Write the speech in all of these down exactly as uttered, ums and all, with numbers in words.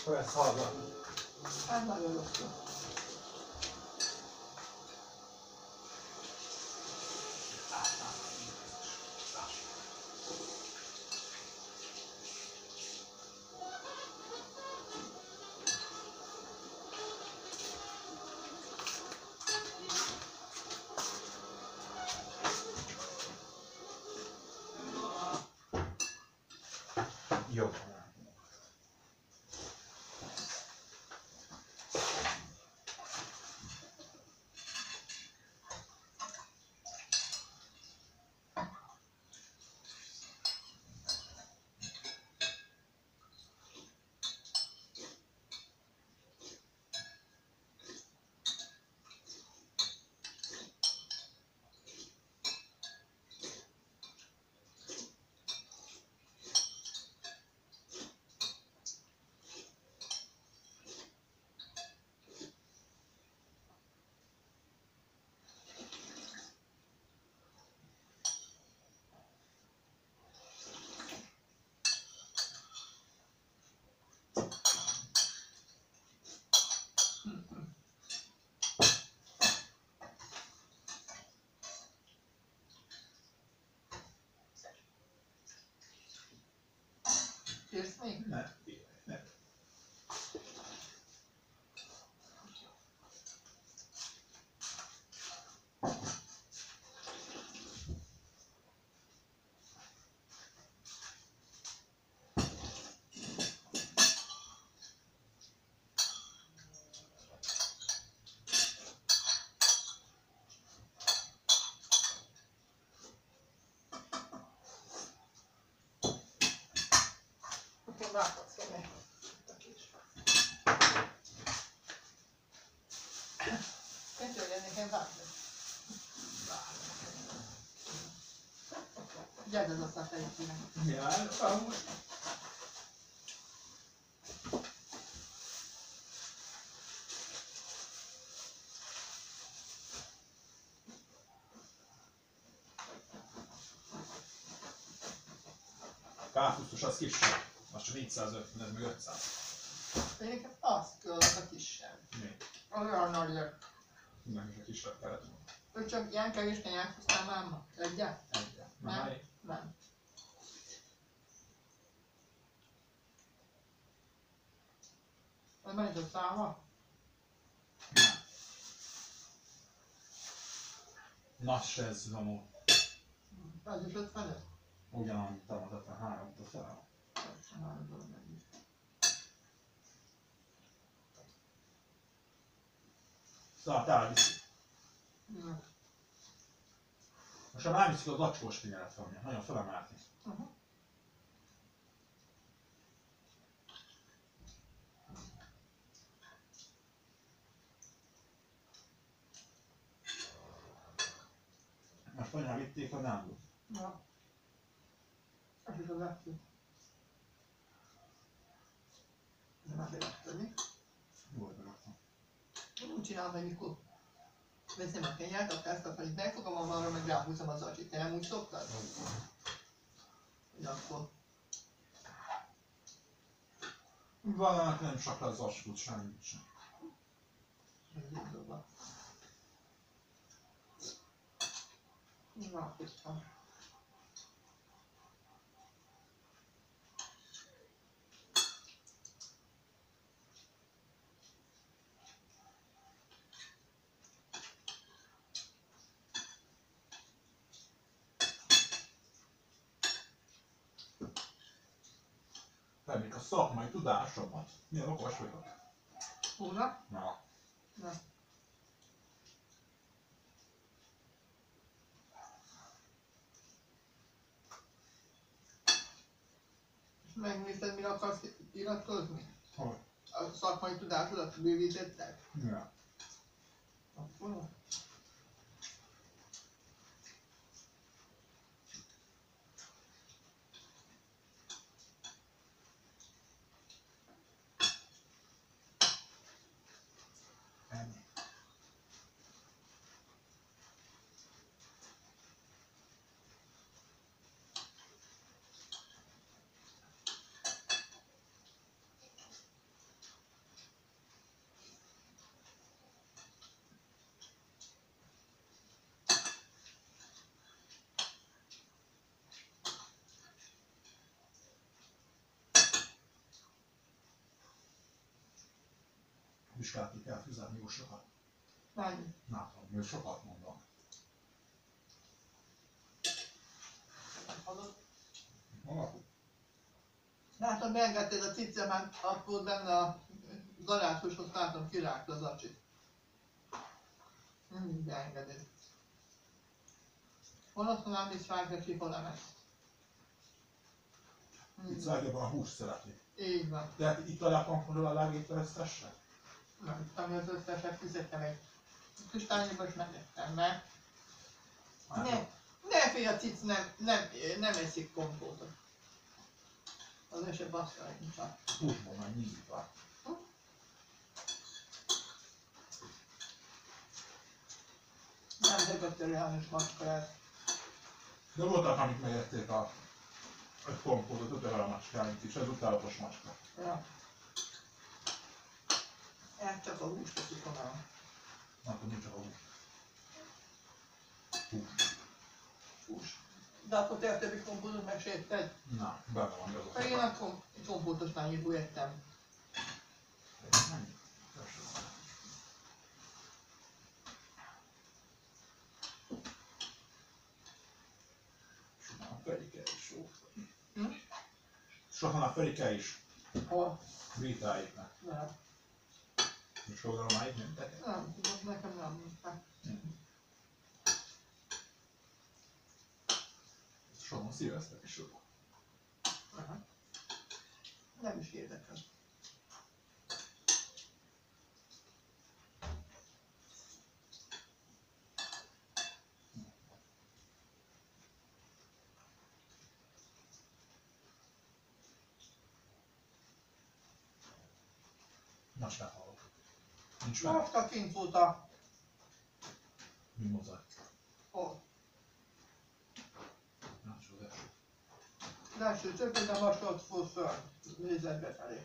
akkor ezt hallgatom. Hát nagyon rossz. Jó. Kérsz még? Ne, ne. Akkor láthatsz kérni. Köszönjön nekem vágni. Gyere az azt a fejtőnek. Jár, amúgy. Kápusztus az kisebb. Az csak négyszázötven, ez meg ötszáz. Én nekem azt küldött a kisebb. Mi? Olyan nagy lett. Nem is a kisebb kellett. Ő csak ilyen kevés kenyát hoztál máma? Egyet? Egyet. Na, Nem. melyik? Nem. Ez megy a száma? Na, se ez amúgy. Ez is ötvenöt? Ugyanannyit támad ötvenhárom-tól fel. Szóval te elviszi. Ja. Most már elviszik a zacskós figyelmet fel, nagyon felemelni. Uh-huh. Most anyám vitték a námot. Ja. Ez is az ettől. Nem elértem, mi? Jól beraktam. Úgy csinálom, hogy mikor veszem a kenyát, akkor ezt a felét megfogom, arra meg ráhúzom az acsit. Te nem úgy szoktad? Hogy akkor... Valanak nem csak az zacskót, semmit sem. Ez így dobva. Na, puszta. Felmék a szakmai tudásomat. Milyen okos vagyok. Húna? Na. Na. És megnézted, mire akarsz iratkozni? Hogy? A szakmai tudásodat bővítettek? Ja. Akkor? Ennyi. vizsgát ki kell fizetni, jó sokat. Mennyi? Nem tudom, még sokat mondom. Hallod? Hol? Látom, beengedted a cicemet, akkor benne a garázsoshoz látom, kirágta az acsit. Mindig beengeded. Holott nem is vágja ki, hol emet. Itt legjobban a húst szereti. Így van. Tehát itt a japanról a legétve összesen? Nem tudtam, hogy az összeset fizettem egy kis tányérba, és megettem, mert ne, ne félj, a cic nem, nem, nem eszik kompótot. Az eset baszka nincs. Húsból meg mindig van. Nem vegetariánus macskát. De voltak, amik megették a egy kompótot, ötövel a macskáink is, ez utálatos macska. Ja. Ez csak a húst teszik onnan. Nem tudom, csak a hús. Hús. Hús. De akkor te a többi kompótot megsérted? Na, benne van az Pedig én a kom kompótos tányérból ettem. Mennyi? A Ferike is jó. Hm? Sokan a Ferike is Hol? vitáiknak. Nem. És hol a máig mentek? Nem tudom, nekem nem mondták. Sokan szívesztek is jó. Aha. Nem is érdekel. Macskát hallok. Nincs meg. Most a kint volt a... Mimoza. Hol? Nem csak az első. Az első csöpön, de most ott fut föl. Nézett befelé.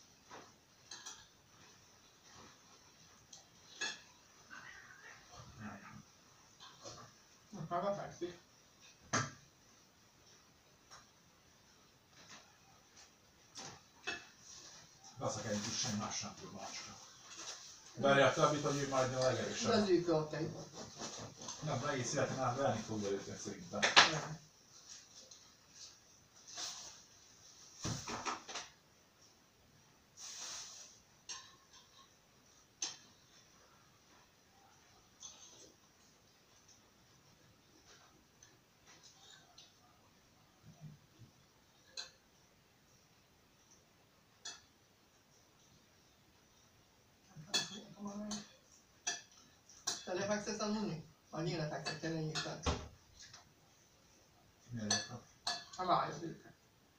Most már befekszik. Veszek egy kis semmi más sem tud macska. Verje a többit, hogy ő majd a De legerősebb. az ő költei. Nem, egész életem át verni fogja őket szerintem. Nem. Te lefekszesz aludni? Annyi lefekszek, te legyél. Miért értem? Ha várjad őket.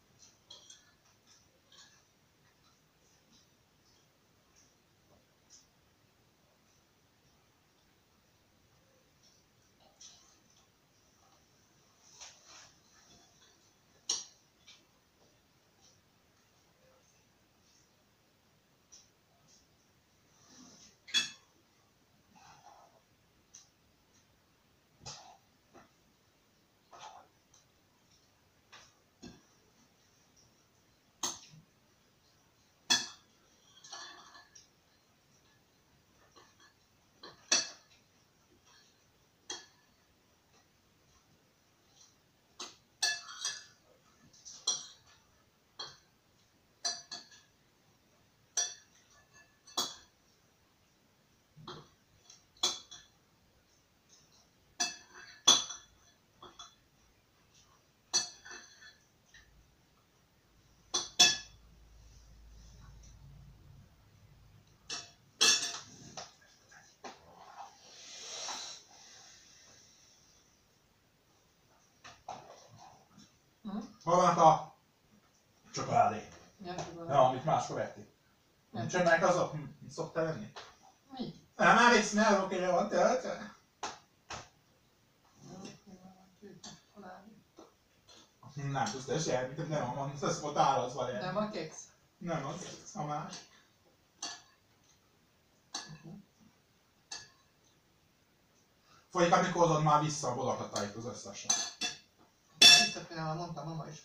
Hol vannak a csokoládé? Nem tudom. Nem, amit máskor ették. Nem. Nincs ennek azok, mit szoktál lenni? Mi? Nem, már egy szmelrókére van töltve. Nem tudsz te semmit, nem van, ez volt árazva lenni. Nem a keksz? Nem az, a más. Folyik, amikor hozod már vissza a bolakatáit az összesen. Visszapillanal, mondta mama is.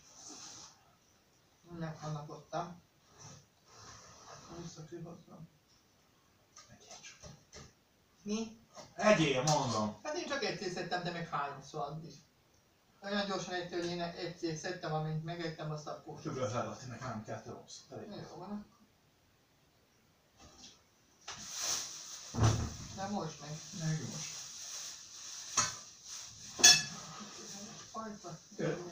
Meghanapodtam. Visszakihoztam. Mi? Egyél, mondom. Hát én csak egyszer szedtem, de meg háromszor addig. Olyan gyorsan egytől, hogy én egyszer szedtem, amint megettem, azt akkor. Többet feladni, meg nem kettő rossz. Jó van. De most meg. Meg most. Fajta. Jó.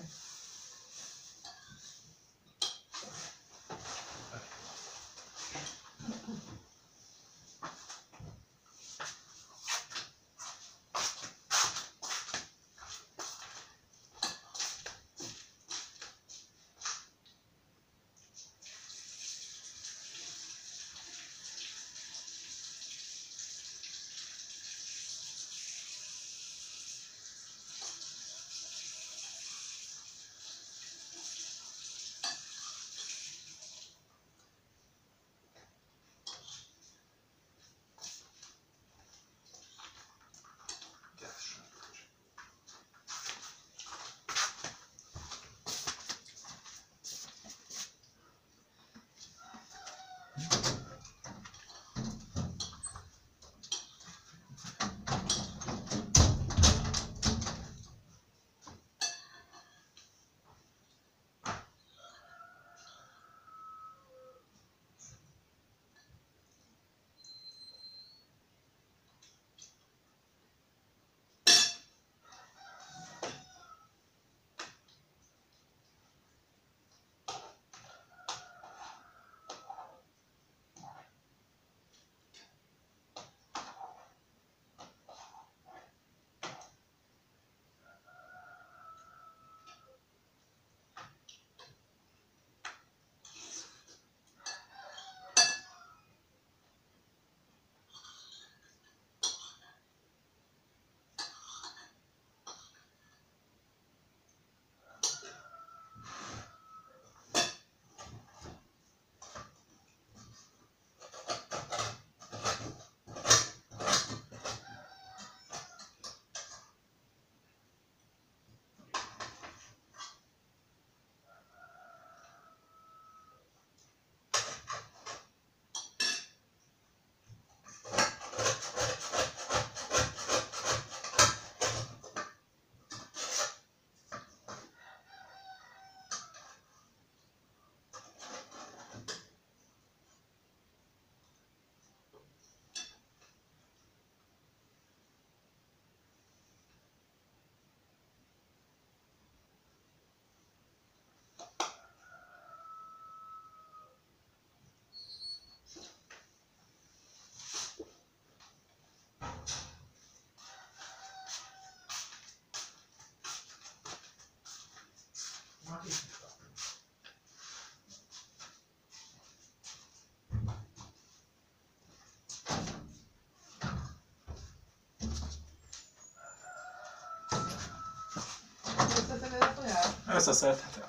Összeszeded a toját? Összeszedhetem.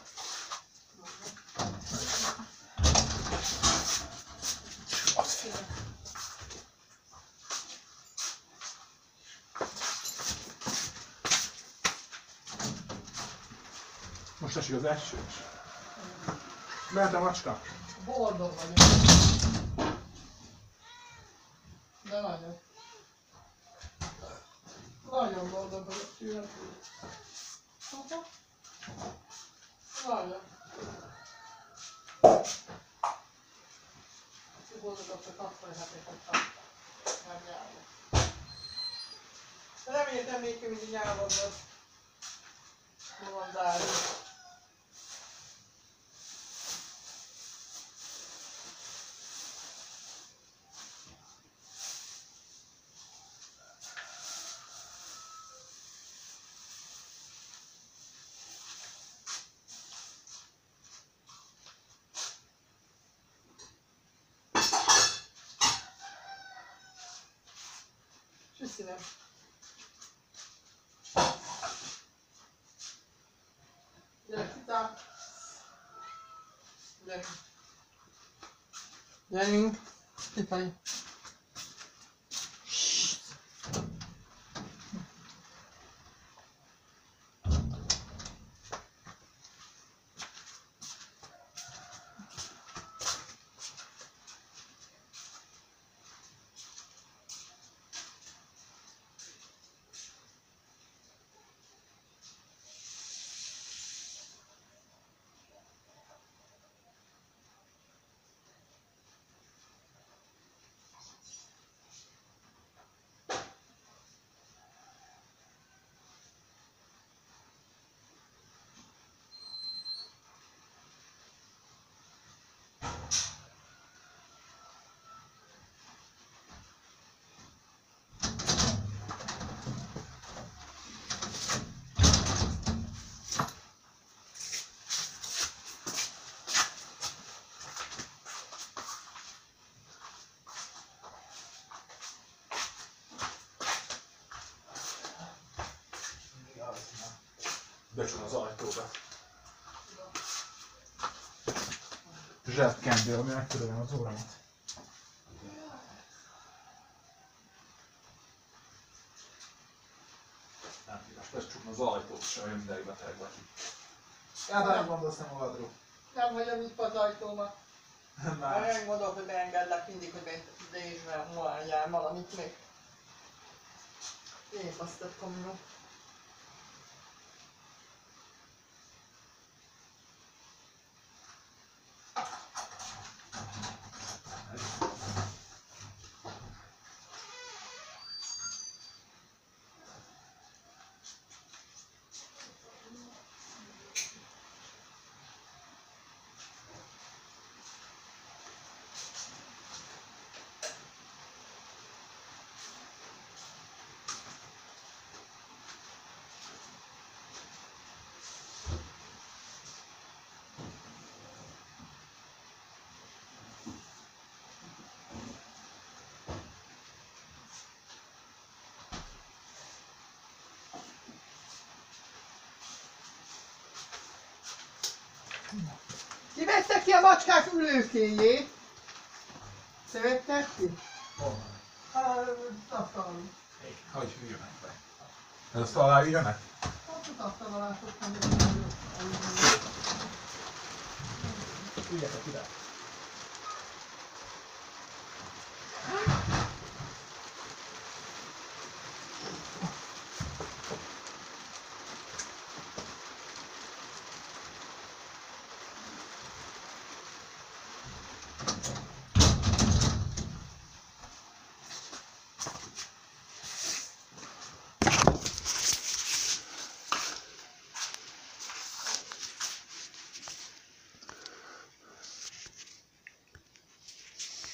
Most esik az eső is. Lehet a macska? Boldog vagyok. De nagyon. Nagyon boldog vagyok, tőlem. Nagyon. Boldogok, hogy akkor lehetek ott. Nem nyelvek. De reméltem még ki mindig nyelvadnak. Mi van zárni. Köszönöm. Gyere, Cita! Gyerünk! Gyerünk! Kifelé! zsebkendő, ami megtörölem az óramat. Nem szíves, persze csukna az ajtót, se olyan ideig beteg vagy. Ja, de nem gondolsz nem magadról. Nem vagyok itt az ajtómat. Nem. Nem gondolok, hogy beengedlek mindig, hogy benézve moáljál valamit még. Én azt a kamino. Kivette ki a macskák ülőkéjét? Te vetted ki? Hol van? Hát, az asztalon. Hogy jönnek be? Ez azt alá jönnek? Hát az asztalon látottam, hogy Ügyetek ide!